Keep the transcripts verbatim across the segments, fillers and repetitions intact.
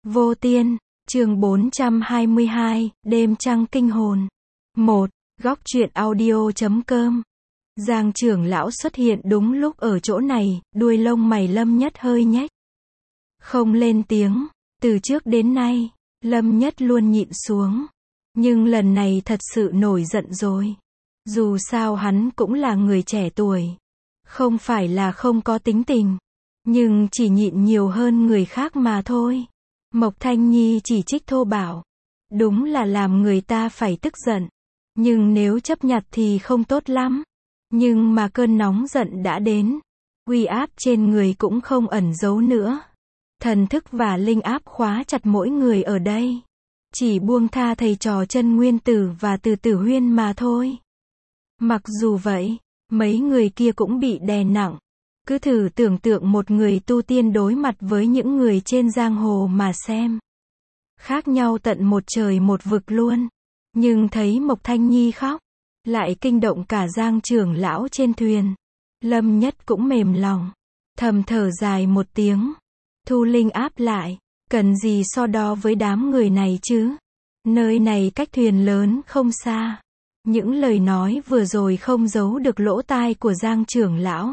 Vô Tiên, chương bốn trăm hai mươi hai, đêm trăng kinh hồn. một. Góc truyện audio.com. Giang trưởng lão xuất hiện đúng lúc ở chỗ này, đuôi lông mày Lâm Nhất hơi nhếch. Không lên tiếng, từ trước đến nay, Lâm Nhất luôn nhịn xuống. Nhưng lần này thật sự nổi giận rồi. Dù sao hắn cũng là người trẻ tuổi. Không phải là không có tính tình. Nhưng chỉ nhịn nhiều hơn người khác mà thôi. Mộc Thanh Nhi chỉ trích thô bạo. Đúng là làm người ta phải tức giận. Nhưng nếu chấp nhặt thì không tốt lắm. Nhưng mà cơn nóng giận đã đến. Uy áp trên người cũng không ẩn giấu nữa. Thần thức và linh áp khóa chặt mỗi người ở đây. Chỉ buông tha thầy trò Chân Nguyên Tử và Từ Tử Huyên mà thôi. Mặc dù vậy, mấy người kia cũng bị đè nặng. Cứ thử tưởng tượng một người tu tiên đối mặt với những người trên giang hồ mà xem. Khác nhau tận một trời một vực luôn. Nhưng thấy Mộc Thanh Nhi khóc, lại kinh động cả Giang trưởng lão trên thuyền. Lâm Nhất cũng mềm lòng, thầm thở dài một tiếng. Thu linh áp lại, cần gì so đo với đám người này chứ? Nơi này cách thuyền lớn không xa. Những lời nói vừa rồi không giấu được lỗ tai của Giang trưởng lão.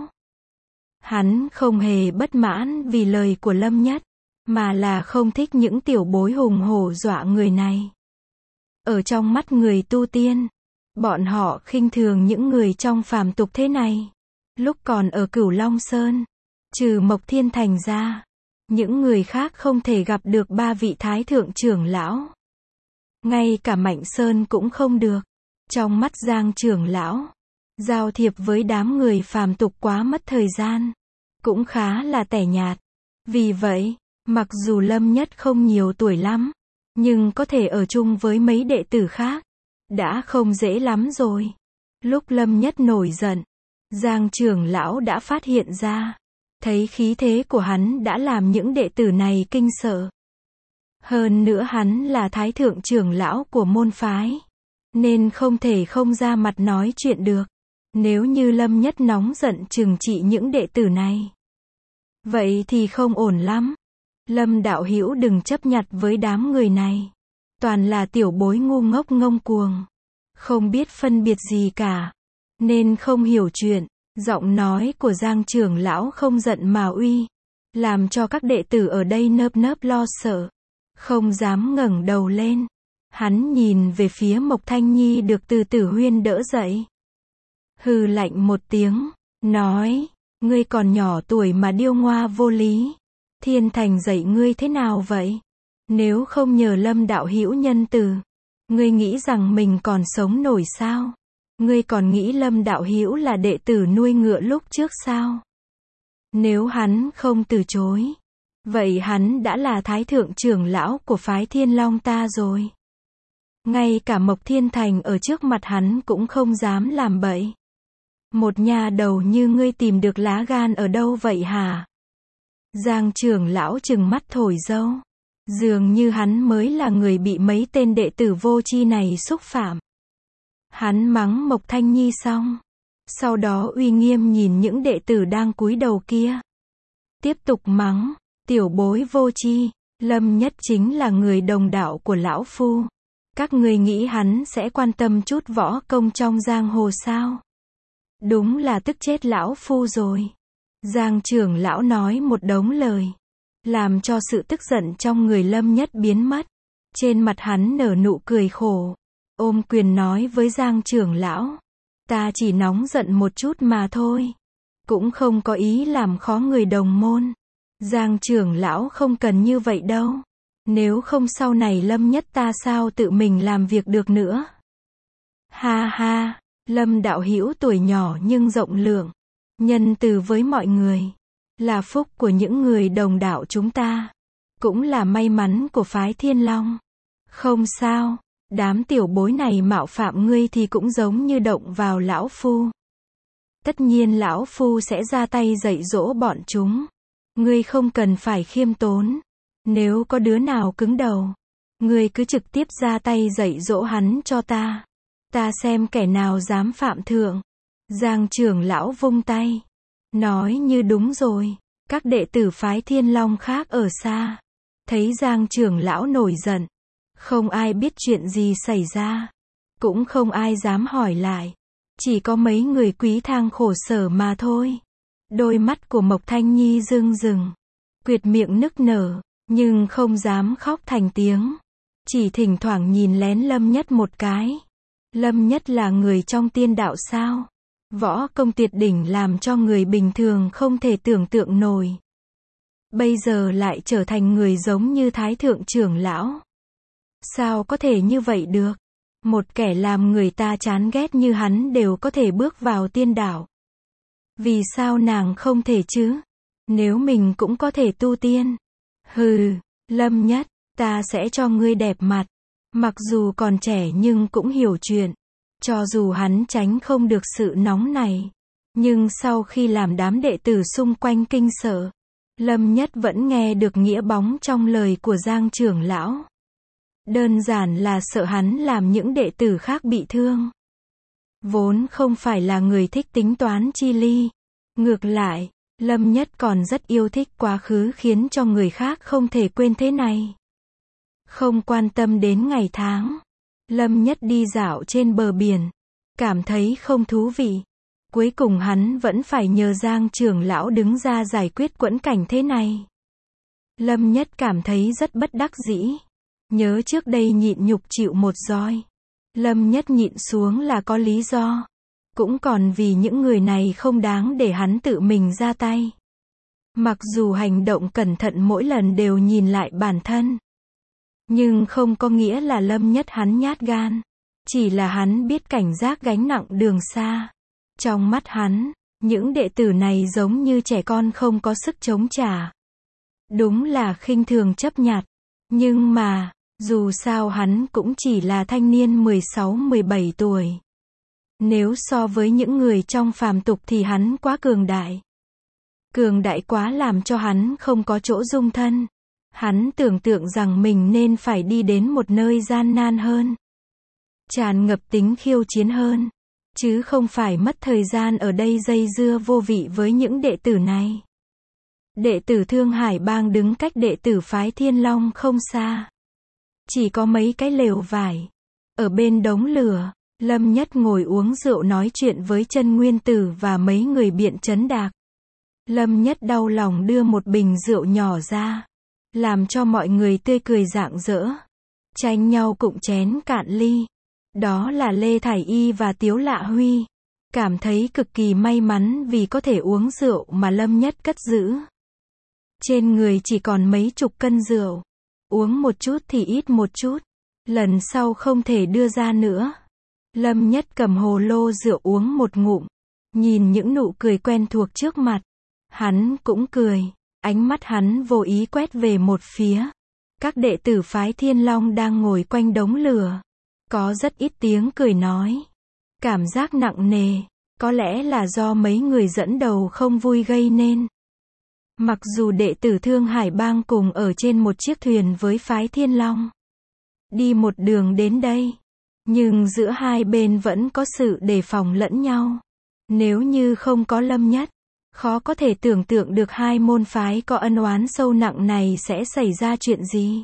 Hắn không hề bất mãn vì lời của Lâm Nhất, mà là không thích những tiểu bối hùng hổ dọa người này. Ở trong mắt người tu tiên, bọn họ khinh thường những người trong phàm tục thế này. Lúc còn ở Cửu Long Sơn, trừ Mộc Thiên Thành ra, những người khác không thể gặp được ba vị thái thượng trưởng lão. Ngay cả Mạnh Sơn cũng không được. Trong mắt Giang trưởng lão, giao thiệp với đám người phàm tục quá mất thời gian, cũng khá là tẻ nhạt. Vì vậy, mặc dù Lâm Nhất không nhiều tuổi lắm, nhưng có thể ở chung với mấy đệ tử khác, đã không dễ lắm rồi. Lúc Lâm Nhất nổi giận, Giang trưởng lão đã phát hiện ra, thấy khí thế của hắn đã làm những đệ tử này kinh sợ. Hơn nữa hắn là thái thượng trưởng lão của môn phái, nên không thể không ra mặt nói chuyện được. Nếu như Lâm Nhất nóng giận trừng trị những đệ tử này, vậy thì không ổn lắm. Lâm đạo hữu đừng chấp nhặt với đám người này. Toàn là tiểu bối ngu ngốc ngông cuồng. Không biết phân biệt gì cả. Nên không hiểu chuyện. Giọng nói của Giang trưởng lão không giận mà uy. Làm cho các đệ tử ở đây nơp nớp lo sợ. Không dám ngẩng đầu lên. Hắn nhìn về phía Mộc Thanh Nhi được Từ Tử Huyên đỡ dậy. Hừ lạnh một tiếng. Nói. Ngươi còn nhỏ tuổi mà điêu ngoa vô lý. Thiên Thành dạy ngươi thế nào vậy? Nếu không nhờ Lâm đạo hữu nhân từ, ngươi nghĩ rằng mình còn sống nổi sao? Ngươi còn nghĩ Lâm đạo hữu là đệ tử nuôi ngựa lúc trước sao? Nếu hắn không từ chối, vậy hắn đã là thái thượng trưởng lão của phái Thiên Long ta rồi. Ngay cả Mộc Thiên Thành ở trước mặt hắn cũng không dám làm bậy. Một nha đầu như ngươi tìm được lá gan ở đâu vậy hả? Giang trưởng lão trừng mắt thổi dâu. Dường như hắn mới là người bị mấy tên đệ tử vô tri này xúc phạm. Hắn mắng Mộc Thanh Nhi xong, sau đó uy nghiêm nhìn những đệ tử đang cúi đầu kia. Tiếp tục mắng, tiểu bối vô tri, Lâm Nhất chính là người đồng đạo của lão phu. Các ngươi nghĩ hắn sẽ quan tâm chút võ công trong giang hồ sao? Đúng là tức chết lão phu rồi. Giang trưởng lão nói một đống lời, làm cho sự tức giận trong người Lâm Nhất biến mất. Trên mặt hắn nở nụ cười khổ, ôm quyền nói với Giang trưởng lão, ta chỉ nóng giận một chút mà thôi, cũng không có ý làm khó người đồng môn. Giang trưởng lão không cần như vậy đâu, nếu không sau này Lâm Nhất ta sao tự mình làm việc được nữa. Ha ha, Lâm đạo hữu tuổi nhỏ nhưng rộng lượng, nhân từ với mọi người, là phúc của những người đồng đạo chúng ta, cũng là may mắn của phái Thiên Long. Không sao, đám tiểu bối này mạo phạm ngươi thì cũng giống như động vào lão phu. Tất nhiên lão phu sẽ ra tay dạy dỗ bọn chúng. Ngươi không cần phải khiêm tốn. Nếu có đứa nào cứng đầu, ngươi cứ trực tiếp ra tay dạy dỗ hắn cho ta. Ta xem kẻ nào dám phạm thượng. Giang trưởng lão vung tay, nói như đúng rồi. Các đệ tử phái Thiên Long khác ở xa, Thấy Giang trưởng lão nổi giận. Không ai biết chuyện gì xảy ra. Cũng không ai dám hỏi lại. Chỉ có mấy người quý thang khổ sở mà thôi. Đôi mắt của Mộc Thanh Nhi rưng rừng. Quyệt miệng nức nở. Nhưng không dám khóc thành tiếng. Chỉ thỉnh thoảng nhìn lén Lâm Nhất một cái. Lâm Nhất là người trong tiên đạo sao? Võ công tuyệt đỉnh làm cho người bình thường không thể tưởng tượng nổi. Bây giờ lại trở thành người giống như Thái Thượng trưởng lão. Sao có thể như vậy được? Một kẻ làm người ta chán ghét như hắn đều có thể bước vào tiên đạo. Vì sao nàng không thể chứ? Nếu mình cũng có thể tu tiên. Hừ, Lâm Nhất, ta sẽ cho ngươi đẹp mặt. Mặc dù còn trẻ nhưng cũng hiểu chuyện. Cho dù hắn tránh không được sự nóng này. Nhưng sau khi làm đám đệ tử xung quanh kinh sợ, Lâm Nhất vẫn nghe được nghĩa bóng trong lời của Giang trưởng lão. Đơn giản là sợ hắn làm những đệ tử khác bị thương. Vốn không phải là người thích tính toán chi ly. Ngược lại, Lâm Nhất còn rất yêu thích quá khứ khiến cho người khác không thể quên thế này. Không quan tâm đến ngày tháng. Lâm Nhất đi dạo trên bờ biển. Cảm thấy không thú vị. Cuối cùng hắn vẫn phải nhờ Giang trưởng lão đứng ra giải quyết quẫn cảnh thế này. Lâm Nhất cảm thấy rất bất đắc dĩ. Nhớ trước đây nhịn nhục chịu một roi. Lâm Nhất nhịn xuống là có lý do. Cũng còn vì những người này không đáng để hắn tự mình ra tay. Mặc dù hành động cẩn thận mỗi lần đều nhìn lại bản thân. Nhưng không có nghĩa là Lâm Nhất hắn nhát gan. Chỉ là hắn biết cảnh giác gánh nặng đường xa. Trong mắt hắn, những đệ tử này giống như trẻ con không có sức chống trả. Đúng là khinh thường chấp nhặt. Nhưng mà, dù sao hắn cũng chỉ là thanh niên mười sáu mười bảy tuổi. Nếu so với những người trong phàm tục thì hắn quá cường đại. Cường đại quá làm cho hắn không có chỗ dung thân. Hắn tưởng tượng rằng mình nên phải đi đến một nơi gian nan hơn. Tràn ngập tính khiêu chiến hơn. Chứ không phải mất thời gian ở đây dây dưa vô vị với những đệ tử này. Đệ tử Thương Hải Bang đứng cách đệ tử phái Thiên Long không xa. Chỉ có mấy cái lều vải. Ở bên đống lửa, Lâm Nhất ngồi uống rượu nói chuyện với Chân Nguyên Tử và mấy người Biện Trấn Đạc. Lâm Nhất đau lòng đưa một bình rượu nhỏ ra. Làm cho mọi người tươi cười rạng rỡ. Tranh nhau cụng chén cạn ly. Đó là Lê Thải Y và Tiếu Lạ Huy. Cảm thấy cực kỳ may mắn vì có thể uống rượu mà Lâm Nhất cất giữ. Trên người chỉ còn mấy chục cân rượu. Uống một chút thì ít một chút. Lần sau không thể đưa ra nữa. Lâm Nhất cầm hồ lô rượu uống một ngụm. Nhìn những nụ cười quen thuộc trước mặt. Hắn cũng cười. Ánh mắt hắn vô ý quét về một phía. Các đệ tử phái Thiên Long đang ngồi quanh đống lửa. Có rất ít tiếng cười nói. Cảm giác nặng nề. Có lẽ là do mấy người dẫn đầu không vui gây nên. Mặc dù đệ tử Thương Hải Bang cùng ở trên một chiếc thuyền với phái Thiên Long. Đi một đường đến đây. Nhưng giữa hai bên vẫn có sự đề phòng lẫn nhau. Nếu như không có Lâm Nhất. Khó có thể tưởng tượng được hai môn phái có ân oán sâu nặng này sẽ xảy ra chuyện gì.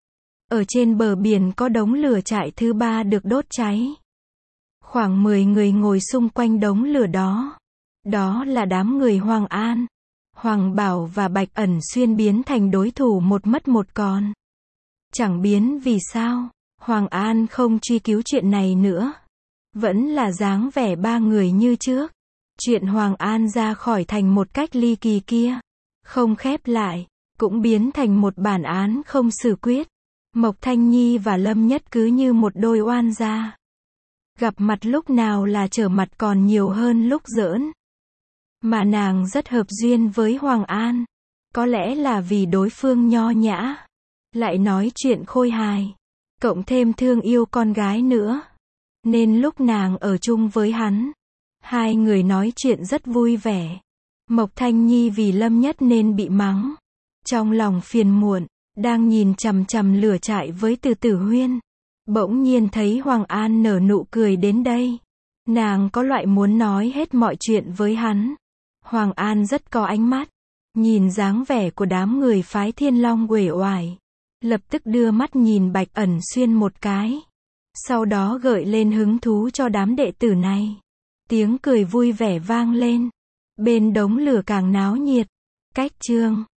Ở trên bờ biển có đống lửa trại thứ ba được đốt cháy. Khoảng mười người ngồi xung quanh đống lửa đó. Đó là đám người Hoàng An, Hoàng Bảo và Bạch Ẩn Xuyên biến thành đối thủ một mất một còn. Chẳng biến vì sao, Hoàng An không truy cứu chuyện này nữa. Vẫn là dáng vẻ ba người như trước. Chuyện Hoàng An ra khỏi thành một cách ly kỳ kia. Không khép lại, cũng biến thành một bản án không xử quyết. Mộc Thanh Nhi và Lâm Nhất cứ như một đôi oan gia. Gặp mặt lúc nào là trở mặt còn nhiều hơn lúc giỡn. Mà nàng rất hợp duyên với Hoàng An. Có lẽ là vì đối phương nho nhã. Lại nói chuyện khôi hài. Cộng thêm thương yêu con gái nữa. Nên lúc nàng ở chung với hắn. Hai người nói chuyện rất vui vẻ. Mộc Thanh Nhi vì Lâm Nhất nên bị mắng. Trong lòng phiền muộn. Đang nhìn chằm chằm lửa trại với Từ Tử Huyên. Bỗng nhiên thấy Hoàng An nở nụ cười đến đây. Nàng có loại muốn nói hết mọi chuyện với hắn. Hoàng An rất có ánh mắt. Nhìn dáng vẻ của đám người phái Thiên Long uể oải. lập tức đưa mắt nhìn Bạch Ẩn Xuyên một cái. Sau đó gợi lên hứng thú cho đám đệ tử này. Tiếng cười vui vẻ vang lên. Bên đống lửa càng náo nhiệt. Cách chương